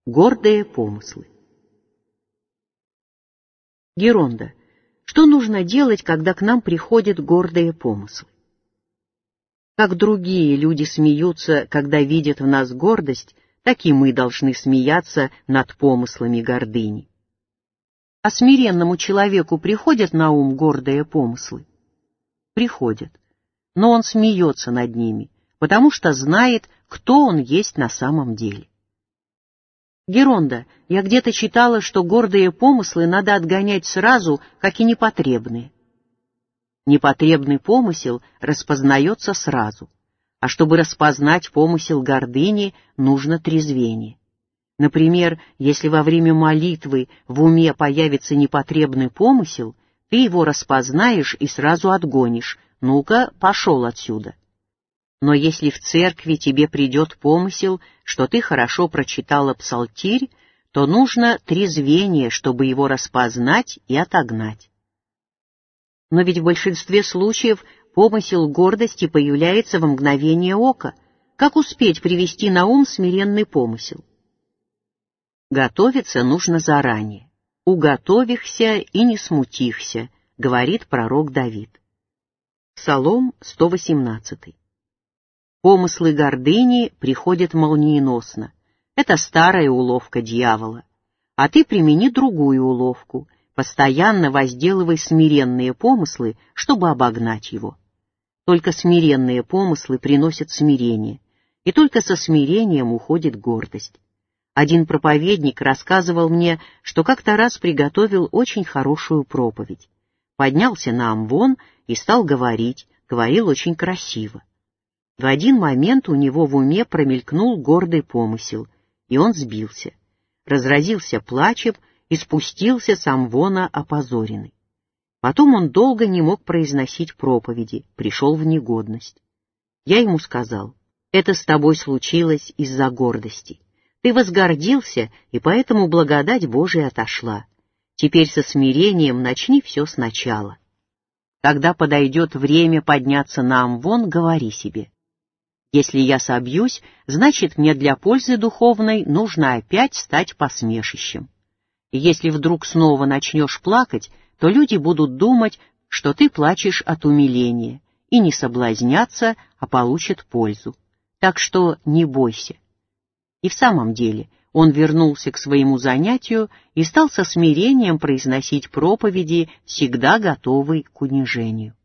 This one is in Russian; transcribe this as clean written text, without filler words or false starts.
Гордые помыслы. Геронда. Что нужно делать, когда к нам приходят гордые помыслы? Как другие люди смеются, когда видят в нас гордость, так и мы должны смеяться над помыслами гордыни. А смиренному человеку приходят на ум гордые помыслы? Приходят, но он смеется над ними, потому что знает, кто он есть на самом деле. Геронда, я где-то читала, что гордые помыслы надо отгонять сразу, как и непотребные. Непотребный помысел распознается сразу, а чтобы распознать помысел гордыни, нужно трезвение. Например, если во время молитвы в уме появится непотребный помысел, ты его распознаешь и сразу отгонишь. Ну-ка, пошел отсюда. Но если в церкви тебе придет помысел, что ты хорошо прочитала псалтирь, то нужно трезвение, чтобы его распознать и отогнать. Но ведь в большинстве случаев помысел гордости появляется во мгновение ока. Как успеть привести на ум смиренный помысел? Готовиться нужно заранее. «Уготовихся и не смутихся», — говорит пророк Давид. Псалом 118. Помыслы гордыни приходят молниеносно. Это старая уловка дьявола. А ты примени другую уловку. Постоянно возделывай смиренные помыслы, чтобы обогнать его. Только смиренные помыслы приносят смирение, и только со смирением уходит гордость. Один проповедник рассказывал мне, что как-то раз приготовил очень хорошую проповедь. Поднялся на амвон и стал говорить, говорил очень красиво. В один момент у него в уме промелькнул гордый помысел, и он сбился, разразился плачем и спустился с амвона опозоренный. Потом он долго не мог произносить проповеди, пришел в негодность. Я ему сказал: «Это с тобой случилось из-за гордости. Ты возгордился, и поэтому благодать Божия отошла. Теперь со смирением начни все сначала. Когда подойдет время подняться на амвон, говори себе: если я собьюсь, значит, мне для пользы духовной нужно опять стать посмешищем. И если вдруг снова начнешь плакать, то люди будут думать, что ты плачешь от умиления, и не соблазнятся, а получат пользу. Так что не бойся». И в самом деле он вернулся к своему занятию и стал со смирением произносить проповеди, всегда готовый к унижению.